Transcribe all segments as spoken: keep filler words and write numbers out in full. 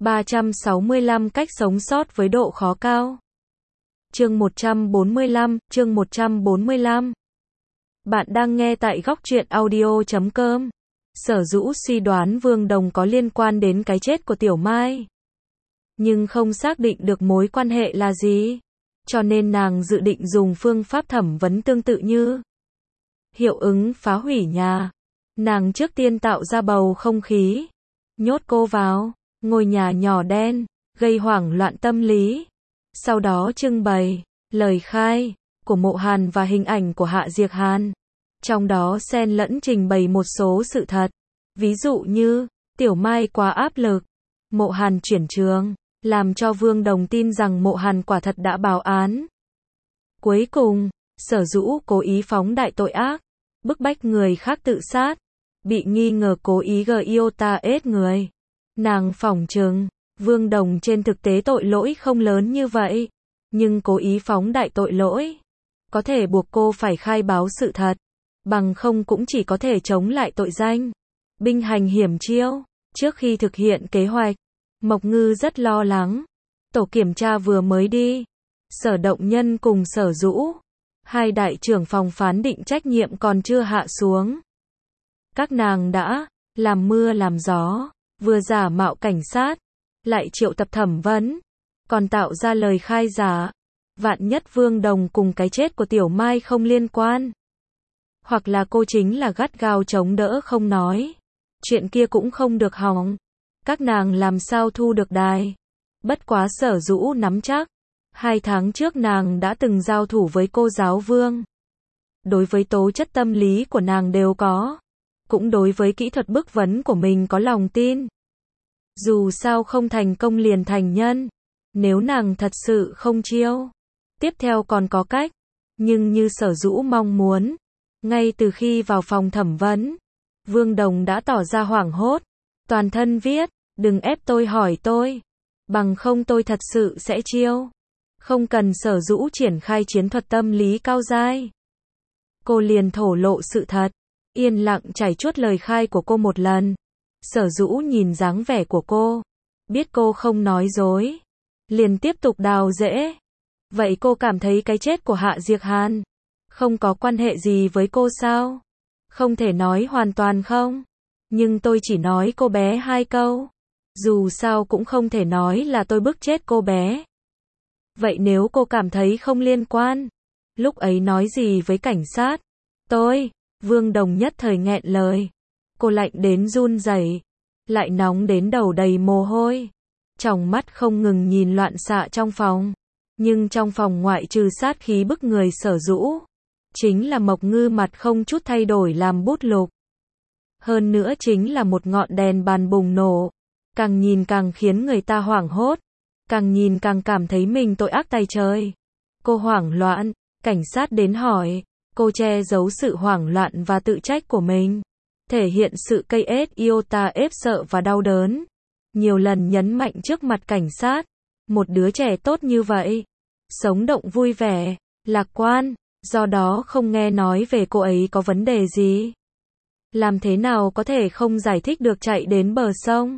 ba trăm sáu mươi lăm cách sống sót với độ khó cao. Chương một trăm bốn mươi lăm, chương một trăm bốn mươi lăm. Bạn đang nghe tại góc truyện audio chấm com. Sở Dũ suy đoán Vương Đồng có liên quan đến cái chết của Tiểu Mai, nhưng không xác định được mối quan hệ là gì, cho nên nàng dự định dùng phương pháp thẩm vấn tương tự như hiệu ứng phá hủy nhà. Nàng trước tiên tạo ra bầu không khí, nhốt cô vào ngôi nhà nhỏ đen, gây hoảng loạn tâm lý. Sau đó trưng bày lời khai của Mộ Hàn và hình ảnh của Hạ Diệc Hàn, trong đó xen lẫn trình bày một số sự thật. Ví dụ như, Tiểu Mai quá áp lực, Mộ Hàn chuyển trường, làm cho Vương Đồng tin rằng Mộ Hàn quả thật đã báo án. Cuối cùng, Sở Dũ cố ý phóng đại tội ác, bức bách người khác tự sát, bị nghi ngờ cố ý gây yêu ta ết người. Nàng phỏng chừng, Vương Đồng trên thực tế tội lỗi không lớn như vậy, nhưng cố ý phóng đại tội lỗi, có thể buộc cô phải khai báo sự thật, bằng không cũng chỉ có thể chống lại tội danh binh hành hiểm chiêu. Trước khi thực hiện kế hoạch, Mộc Ngư rất lo lắng. Tổ kiểm tra vừa mới đi, Sở Động Nhân cùng Sở Dũ, hai đại trưởng phòng phán định trách nhiệm còn chưa hạ xuống. Các nàng đã làm mưa làm gió, vừa giả mạo cảnh sát, lại triệu tập thẩm vấn, còn tạo ra lời khai giả. Vạn nhất Vương Đồng cùng cái chết của Tiểu Mai không liên quan, hoặc là cô chính là gắt gao chống đỡ không nói, chuyện kia cũng không được hỏng. Các nàng làm sao thu được đài? Bất quá Sở Dũ nắm chắc, hai tháng trước nàng đã từng giao thủ với cô giáo Vương. Đối với tố chất tâm lý của nàng đều có, cũng đối với kỹ thuật bức vấn của mình có lòng tin. Dù sao không thành công liền thành nhân, nếu nàng thật sự không chiêu, tiếp theo còn có cách. Nhưng như Sở Dũ mong muốn, ngay từ khi vào phòng thẩm vấn, Vương Đồng đã tỏ ra hoảng hốt, toàn thân viết, đừng ép tôi hỏi tôi, bằng không tôi thật sự sẽ chiêu. Không cần Sở Dũ triển khai chiến thuật tâm lý cao dai, cô liền thổ lộ sự thật, yên lặng trải chuốt lời khai của cô một lần. Sở Dũ nhìn dáng vẻ của cô, biết cô không nói dối, liền tiếp tục đào rễ. Vậy cô cảm thấy cái chết của Hạ Diệc Hàn không có quan hệ gì với cô sao? Không thể nói hoàn toàn không, nhưng tôi chỉ nói cô bé hai câu, dù sao cũng không thể nói là tôi bức chết cô bé. Vậy nếu cô cảm thấy không liên quan, lúc ấy nói gì với cảnh sát? Tôi, Vương Đồng nhất thời nghẹn lời. Cô lạnh đến run rẩy, lại nóng đến đầu đầy mồ hôi, tròng mắt không ngừng nhìn loạn xạ trong phòng. Nhưng trong phòng ngoại trừ sát khí bức người Sở Dũ, chính là Mộc Ngư mặt không chút thay đổi làm bút lục. Hơn nữa chính là một ngọn đèn bàn bùng nổ, càng nhìn càng khiến người ta hoảng hốt, càng nhìn càng cảm thấy mình tội ác tày trời. Cô hoảng loạn, cảnh sát đến hỏi, cô che giấu sự hoảng loạn và tự trách của mình, thể hiện sự cây ết iota ép sợ và đau đớn, nhiều lần nhấn mạnh trước mặt cảnh sát, một đứa trẻ tốt như vậy, sống động vui vẻ, lạc quan, do đó không nghe nói về cô ấy có vấn đề gì. Làm thế nào có thể không giải thích được chạy đến bờ sông,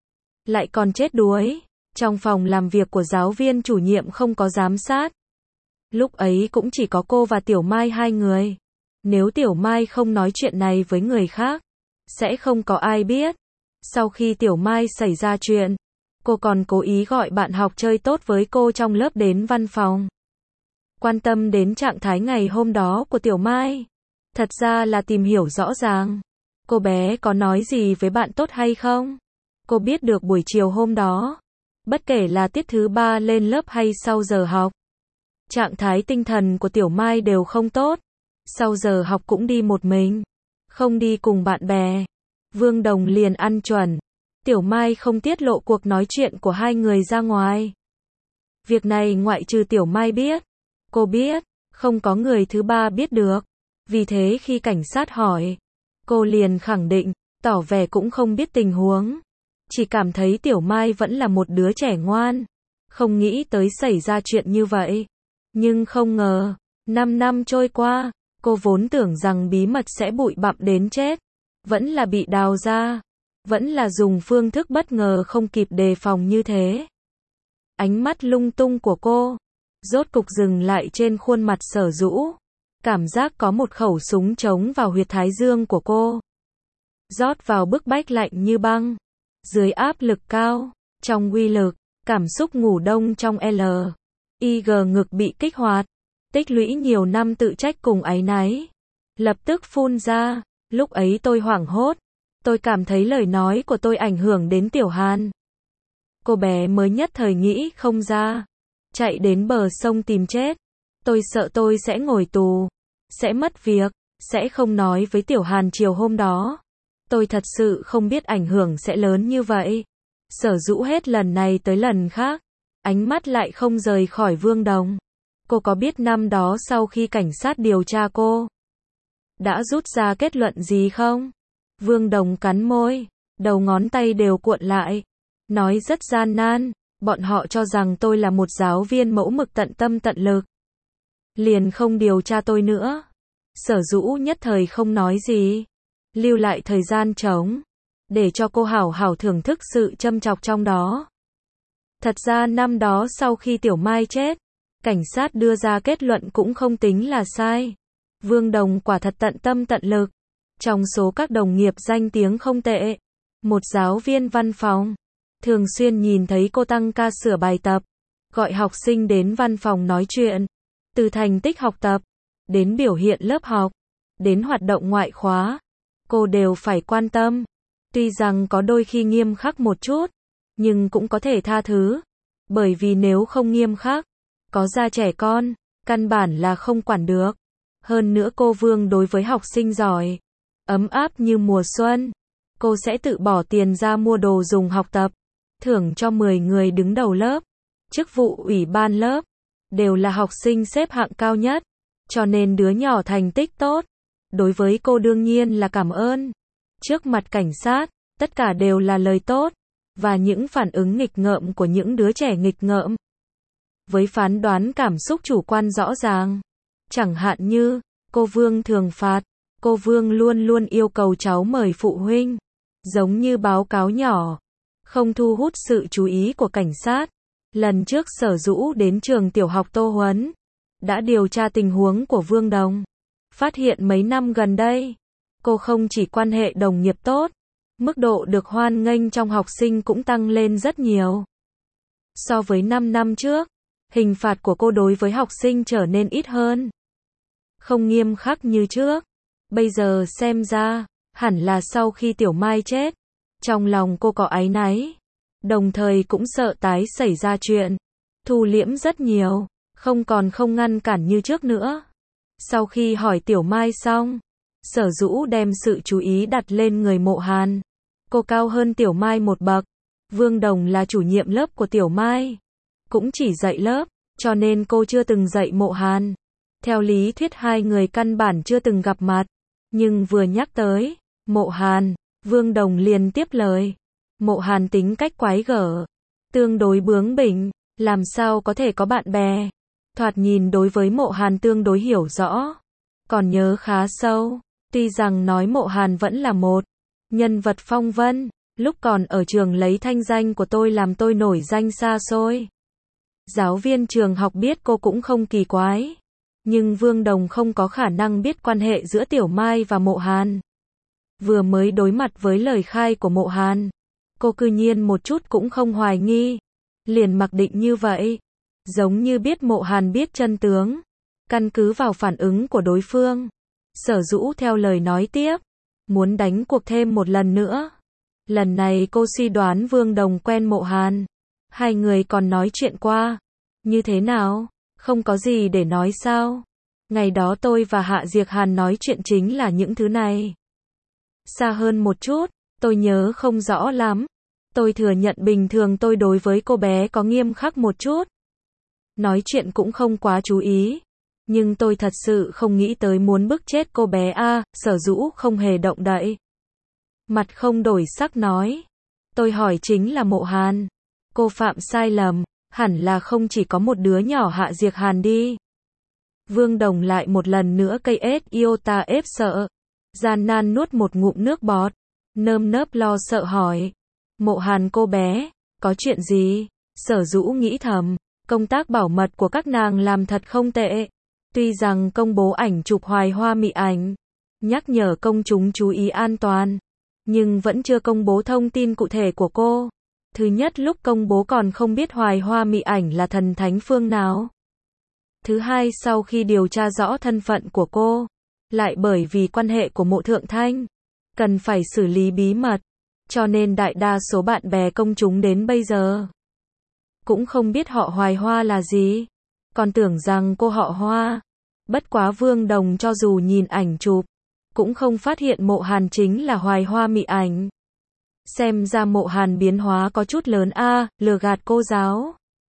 lại còn chết đuối. Trong phòng làm việc của giáo viên chủ nhiệm không có giám sát, lúc ấy cũng chỉ có cô và Tiểu Mai hai người. Nếu Tiểu Mai không nói chuyện này với người khác, sẽ không có ai biết. Sau khi Tiểu Mai xảy ra chuyện, cô còn cố ý gọi bạn học chơi tốt với cô trong lớp đến văn phòng, quan tâm đến trạng thái ngày hôm đó của Tiểu Mai. Thật ra là tìm hiểu rõ ràng, cô bé có nói gì với bạn tốt hay không. Cô biết được buổi chiều hôm đó, bất kể là tiết thứ ba lên lớp hay sau giờ học, trạng thái tinh thần của Tiểu Mai đều không tốt. Sau giờ học cũng đi một mình, không đi cùng bạn bè. Vương Đồng liền ăn chuẩn, Tiểu Mai không tiết lộ cuộc nói chuyện của hai người ra ngoài. Việc này ngoại trừ Tiểu Mai biết, cô biết, không có người thứ ba biết được. Vì thế khi cảnh sát hỏi, cô liền khẳng định, tỏ vẻ cũng không biết tình huống, chỉ cảm thấy Tiểu Mai vẫn là một đứa trẻ ngoan, không nghĩ tới xảy ra chuyện như vậy. Nhưng không ngờ, năm năm trôi qua, cô vốn tưởng rằng bí mật sẽ bụi bặm đến chết, vẫn là bị đào ra. Vẫn là dùng phương thức bất ngờ không kịp đề phòng như thế. Ánh mắt lung tung của cô, rốt cục dừng lại trên khuôn mặt Sở Dũ. Cảm giác có một khẩu súng trống vào huyệt thái dương của cô. Rót vào bức bách lạnh như băng. Dưới áp lực cao, trong uy lực, cảm xúc ngủ đông trong L. I G ngực bị kích hoạt. Tích lũy nhiều năm tự trách cùng áy náy. Lập tức phun ra. Lúc ấy tôi hoảng hốt. Tôi cảm thấy lời nói của tôi ảnh hưởng đến Tiểu Hàn. Cô bé mới nhất thời nghĩ không ra. Chạy đến bờ sông tìm chết. Tôi sợ tôi sẽ ngồi tù. Sẽ mất việc. Sẽ không nói với Tiểu Hàn chiều hôm đó. Tôi thật sự không biết ảnh hưởng sẽ lớn như vậy. Sở Dũ hết lần này tới lần khác. Ánh mắt lại không rời khỏi Vương Đồng. Cô có biết năm đó sau khi cảnh sát điều tra cô đã rút ra kết luận gì không? Vương Đồng cắn môi. Đầu ngón tay đều cuộn lại. Nói rất gian nan. Bọn họ cho rằng tôi là một giáo viên mẫu mực tận tâm tận lực. Liền không điều tra tôi nữa. Sở Dũ nhất thời không nói gì. Lưu lại thời gian trống. Để cho cô hảo hảo thưởng thức sự châm chọc trong đó. Thật ra năm đó sau khi Tiểu Mai chết, cảnh sát đưa ra kết luận cũng không tính là sai. Vương Đồng quả thật tận tâm tận lực. Trong số các đồng nghiệp danh tiếng không tệ. Một giáo viên văn phòng. Thường xuyên nhìn thấy cô tăng ca sửa bài tập. Gọi học sinh đến văn phòng nói chuyện. Từ thành tích học tập, đến biểu hiện lớp học, đến hoạt động ngoại khóa. Cô đều phải quan tâm. Tuy rằng có đôi khi nghiêm khắc một chút, nhưng cũng có thể tha thứ. Bởi vì nếu không nghiêm khắc, có ra trẻ con, căn bản là không quản được. Hơn nữa cô Vương đối với học sinh giỏi, ấm áp như mùa xuân. Cô sẽ tự bỏ tiền ra mua đồ dùng học tập, thưởng cho mười người đứng đầu lớp, chức vụ ủy ban lớp, đều là học sinh xếp hạng cao nhất. Cho nên đứa nhỏ thành tích tốt, đối với cô đương nhiên là cảm ơn. Trước mặt cảnh sát, tất cả đều là lời tốt, và những phản ứng nghịch ngợm của những đứa trẻ nghịch ngợm. Với phán đoán cảm xúc chủ quan rõ ràng. Chẳng hạn như, cô Vương thường phạt, cô Vương luôn luôn yêu cầu cháu mời phụ huynh. Giống như báo cáo nhỏ, không thu hút sự chú ý của cảnh sát. Lần trước Sở Dũ đến trường tiểu học Tô Huấn, đã điều tra tình huống của Vương Đồng. Phát hiện mấy năm gần đây, cô không chỉ quan hệ đồng nghiệp tốt, mức độ được hoan nghênh trong học sinh cũng tăng lên rất nhiều. So với năm năm trước, hình phạt của cô đối với học sinh trở nên ít hơn. Không nghiêm khắc như trước. Bây giờ xem ra, hẳn là sau khi Tiểu Mai chết, trong lòng cô có áy náy. Đồng thời cũng sợ tái xảy ra chuyện. Thu liễm rất nhiều, không còn không ngăn cản như trước nữa. Sau khi hỏi Tiểu Mai xong, Sở Dũ đem sự chú ý đặt lên người Mộ Hàn. Cô cao hơn Tiểu Mai một bậc. Vương Đồng là chủ nhiệm lớp của Tiểu Mai. Cũng chỉ dạy lớp, cho nên cô chưa từng dạy Mộ Hàn. Theo lý thuyết hai người căn bản chưa từng gặp mặt. Nhưng vừa nhắc tới Mộ Hàn, Vương Đồng liền tiếp lời. Mộ Hàn tính cách quái gở, tương đối bướng bỉnh, làm sao có thể có bạn bè. Thoạt nhìn đối với Mộ Hàn tương đối hiểu rõ, còn nhớ khá sâu. Tuy rằng nói Mộ Hàn vẫn là một nhân vật phong vân, lúc còn ở trường lấy thanh danh của tôi làm tôi nổi danh xa xôi. Giáo viên trường học biết cô cũng không kỳ quái. Nhưng Vương Đồng không có khả năng biết quan hệ giữa Tiểu Mai và Mộ Hàn. Vừa mới đối mặt với lời khai của Mộ Hàn, cô cư nhiên một chút cũng không hoài nghi. Liền mặc định như vậy. Giống như biết Mộ Hàn biết chân tướng. Căn cứ vào phản ứng của đối phương, Sở Dũ theo lời nói tiếp. Muốn đánh cuộc thêm một lần nữa. Lần này cô suy đoán Vương Đồng quen Mộ Hàn. Hai người còn nói chuyện qua. Như thế nào? Không có gì để nói sao? Ngày đó tôi và Hạ Diệc Hàn nói chuyện chính là những thứ này. Xa hơn một chút, tôi nhớ không rõ lắm. Tôi thừa nhận bình thường tôi đối với cô bé có nghiêm khắc một chút. Nói chuyện cũng không quá chú ý. Nhưng tôi thật sự không nghĩ tới muốn bức chết cô bé a. À, Sở Dũ không hề động đậy. Mặt không đổi sắc nói. Tôi hỏi chính là Mộ Hàn. Cô phạm sai lầm. Hẳn là không chỉ có một đứa nhỏ Hạ Diệc Hàn đi. Vương Đồng lại một lần nữa cây ết iota ép sợ. Gian nan nuốt một ngụm nước bọt. nơm nớp lo sợ hỏi. Mộ Hàn cô bé, có chuyện gì? Sở Dũ nghĩ thầm, công tác bảo mật của các nàng làm thật không tệ. Tuy rằng công bố ảnh chụp Hoài Hoa mị ảnh, nhắc nhở công chúng chú ý an toàn, nhưng vẫn chưa công bố thông tin cụ thể của cô. Thứ nhất, lúc công bố còn không biết Hoài Hoa mị ảnh là thần thánh phương nào. Thứ hai, sau khi điều tra rõ thân phận của cô, lại bởi vì quan hệ của Mộ Thượng Thanh, cần phải xử lý bí mật, cho nên đại đa số bạn bè công chúng đến bây giờ cũng không biết họ Hoài Hoa là gì, còn tưởng rằng cô họ Hoa. Bất quá Vương Đồng cho dù nhìn ảnh chụp, cũng không phát hiện Mộ Hàn chính là Hoài Hoa mị ảnh. Xem ra Mộ Hàn biến hóa có chút lớn a, à, lừa gạt cô giáo,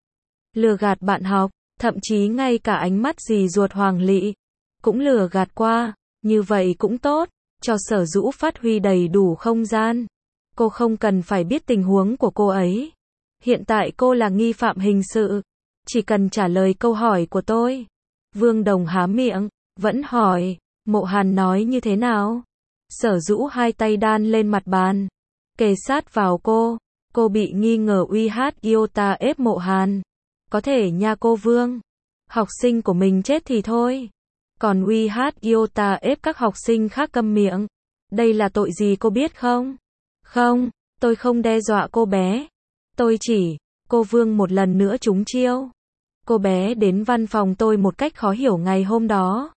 lừa gạt bạn học, thậm chí ngay cả ánh mắt dì ruột Hoàng Lị cũng lừa gạt qua, như vậy cũng tốt, cho Sở Dũ phát huy đầy đủ không gian. Cô không cần phải biết tình huống của cô ấy. Hiện tại cô là nghi phạm hình sự, chỉ cần trả lời câu hỏi của tôi. Vương Đồng há miệng, vẫn hỏi, Mộ Hàn nói như thế nào? Sở Dũ hai tay đan lên mặt bàn, kề sát vào cô. Cô bị nghi ngờ uy hát iota ép Mộ Hàn. Có thể nha cô Vương. Học sinh của mình chết thì thôi, còn uy hát iota ép các học sinh khác câm miệng. Đây là tội gì cô biết không? Không, tôi không đe dọa cô bé. Tôi chỉ, cô Vương một lần nữa trúng chiêu. Cô bé đến văn phòng tôi một cách khó hiểu ngày hôm đó,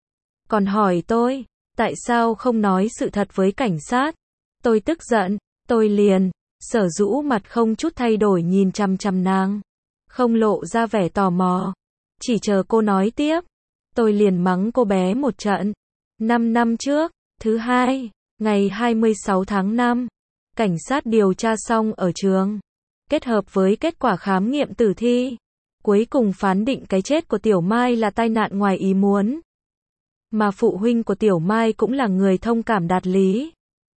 còn hỏi tôi, tại sao không nói sự thật với cảnh sát. Tôi tức giận, tôi liền, Sở Dũ mặt không chút thay đổi nhìn chằm chằm nàng, không lộ ra vẻ tò mò, chỉ chờ cô nói tiếp. Tôi liền mắng cô bé một trận. Năm năm trước, thứ hai, ngày hai mươi sáu tháng năm, cảnh sát điều tra xong ở trường, kết hợp với kết quả khám nghiệm tử thi, cuối cùng phán định cái chết của Tiểu Mai là tai nạn ngoài ý muốn. Mà phụ huynh của Tiểu Mai cũng là người thông cảm đạt lý.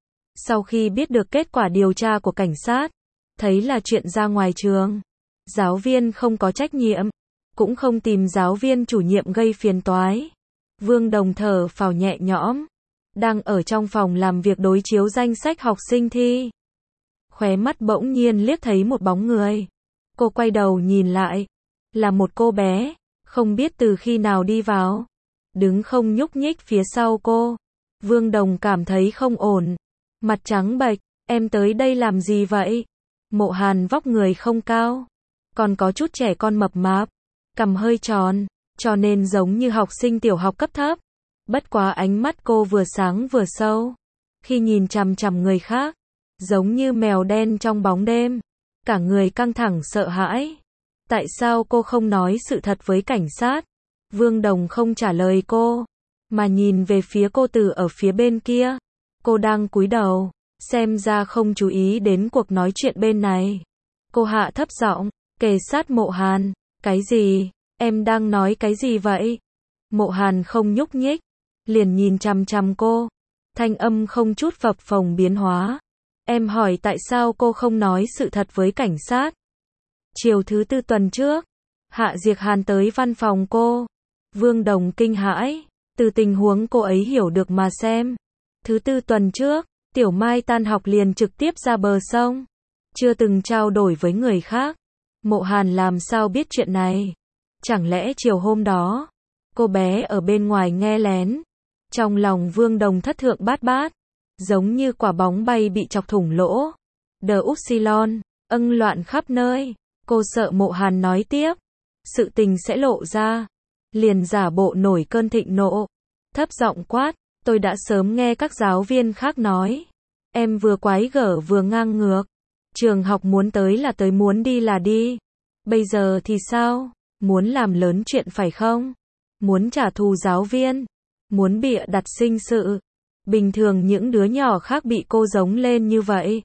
Sau khi biết được kết quả điều tra của cảnh sát, thấy là chuyện ra ngoài trường, giáo viên không có trách nhiệm, cũng không tìm giáo viên chủ nhiệm gây phiền toái. Vương Đồng thở phào nhẹ nhõm, đang ở trong phòng làm việc đối chiếu danh sách học sinh thi. Khóe mắt bỗng nhiên liếc thấy một bóng người. Cô quay đầu nhìn lại, là một cô bé, không biết từ khi nào đi vào, đứng không nhúc nhích phía sau cô. Vương Đồng cảm thấy không ổn, mặt trắng bệch, em tới đây làm gì vậy? Mộ Hàn vóc người không cao, còn có chút trẻ con mập mạp, cằm hơi tròn, cho nên giống như học sinh tiểu học cấp thấp. Bất quá ánh mắt cô vừa sáng vừa sâu, khi nhìn chằm chằm người khác, giống như mèo đen trong bóng đêm, cả người căng thẳng sợ hãi. Tại sao cô không nói sự thật với cảnh sát? Vương Đồng không trả lời cô, mà nhìn về phía cô từ ở phía bên kia. Cô đang cúi đầu, xem ra không chú ý đến cuộc nói chuyện bên này. Cô hạ thấp giọng, kề sát Mộ Hàn, cái gì? Em đang nói cái gì vậy? Mộ Hàn không nhúc nhích, liền nhìn chằm chằm cô, thanh âm không chút phập phồng biến hóa. Em hỏi tại sao cô không nói sự thật với cảnh sát? Chiều thứ tư tuần trước, Hạ Diệc Hàn tới văn phòng cô. Vương Đồng kinh hãi, từ tình huống cô ấy hiểu được mà xem. Thứ tư tuần trước, Tiểu Mai tan học liền trực tiếp ra bờ sông, chưa từng trao đổi với người khác. Mộ Hàn làm sao biết chuyện này? Chẳng lẽ chiều hôm đó, cô bé ở bên ngoài nghe lén? Trong lòng Vương Đồng thất thượng bát bát, giống như quả bóng bay bị chọc thủng lỗ. Đờ Upsilon, âng loạn khắp nơi. Cô sợ Mộ Hàn nói tiếp, sự tình sẽ lộ ra, liền giả bộ nổi cơn thịnh nộ, thấp giọng quát, tôi đã sớm nghe các giáo viên khác nói, em vừa quái gở vừa ngang ngược, trường học muốn tới là tới, muốn đi là đi, bây giờ thì sao? Muốn làm lớn chuyện phải không? Muốn trả thù giáo viên, muốn bịa đặt sinh sự. Bình thường những đứa nhỏ khác bị cô giống lên như vậy,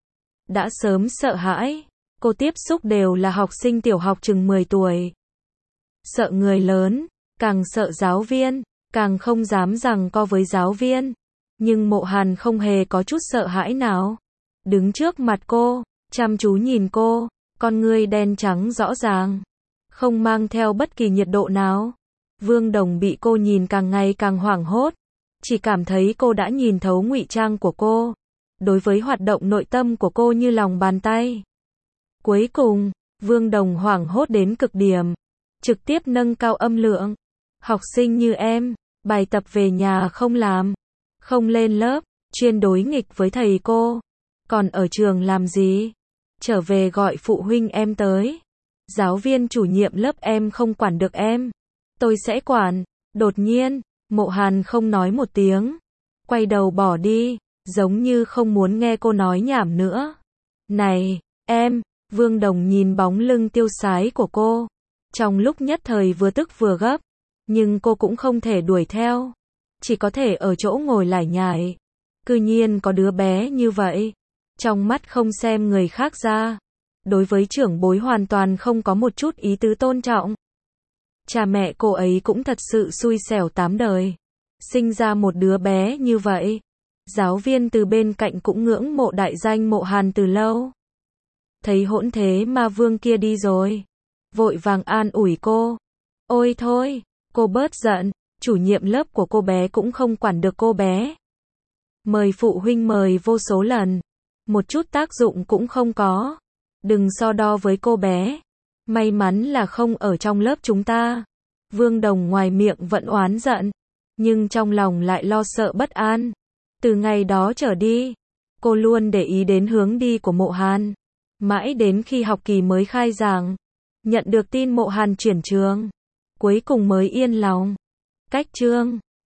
đã sớm sợ hãi. Cô tiếp xúc đều là học sinh tiểu học chừng mười tuổi. Sợ người lớn, càng sợ giáo viên, càng không dám giằng co với giáo viên. Nhưng Mộ Hàn không hề có chút sợ hãi nào. Đứng trước mặt cô, chăm chú nhìn cô, con ngươi đen trắng rõ ràng, không mang theo bất kỳ nhiệt độ nào. Vương Đồng bị cô nhìn càng ngày càng hoảng hốt, chỉ cảm thấy cô đã nhìn thấu ngụy trang của cô. đối với hoạt động nội tâm của cô như lòng bàn tay. Cuối cùng, Vương Đồng hoảng hốt đến cực điểm, trực tiếp nâng cao âm lượng. Học sinh như em, bài tập về nhà không làm, không lên lớp, chuyên đối nghịch với thầy cô, còn ở trường làm gì? Trở về gọi phụ huynh em tới. Giáo viên chủ nhiệm lớp em không quản được em, tôi sẽ quản. Đột nhiên, Mộ Hàn không nói một tiếng, quay đầu bỏ đi, giống như không muốn nghe cô nói nhảm nữa. Này, em, Vương Đồng nhìn bóng lưng tiêu sái của cô, trong lúc nhất thời vừa tức vừa gấp, nhưng cô cũng không thể đuổi theo, chỉ có thể ở chỗ ngồi lải nhải. Cư nhiên có đứa bé như vậy, trong mắt không xem người khác ra, đối với trưởng bối hoàn toàn không có một chút ý tứ tôn trọng. Cha mẹ cô ấy cũng thật sự xui xẻo tám đời, sinh ra một đứa bé như vậy. Giáo viên từ bên cạnh cũng ngưỡng mộ đại danh Mộ Hàn từ lâu. Thấy hỗn thế ma vương kia đi rồi, vội vàng an ủi cô. Ôi thôi, cô bớt giận, chủ nhiệm lớp của cô bé cũng không quản được cô bé. Mời phụ huynh mời vô số lần, một chút tác dụng cũng không có. Đừng so đo với cô bé, may mắn là không ở trong lớp chúng ta. Vương Đồng ngoài miệng vẫn oán giận, nhưng trong lòng lại lo sợ bất an. Từ ngày đó trở đi, cô luôn để ý đến hướng đi của Mộ Hàn. Mãi đến khi học kỳ mới khai giảng, nhận được tin Mộ Hàn chuyển trường, cuối cùng mới yên lòng. Cách chương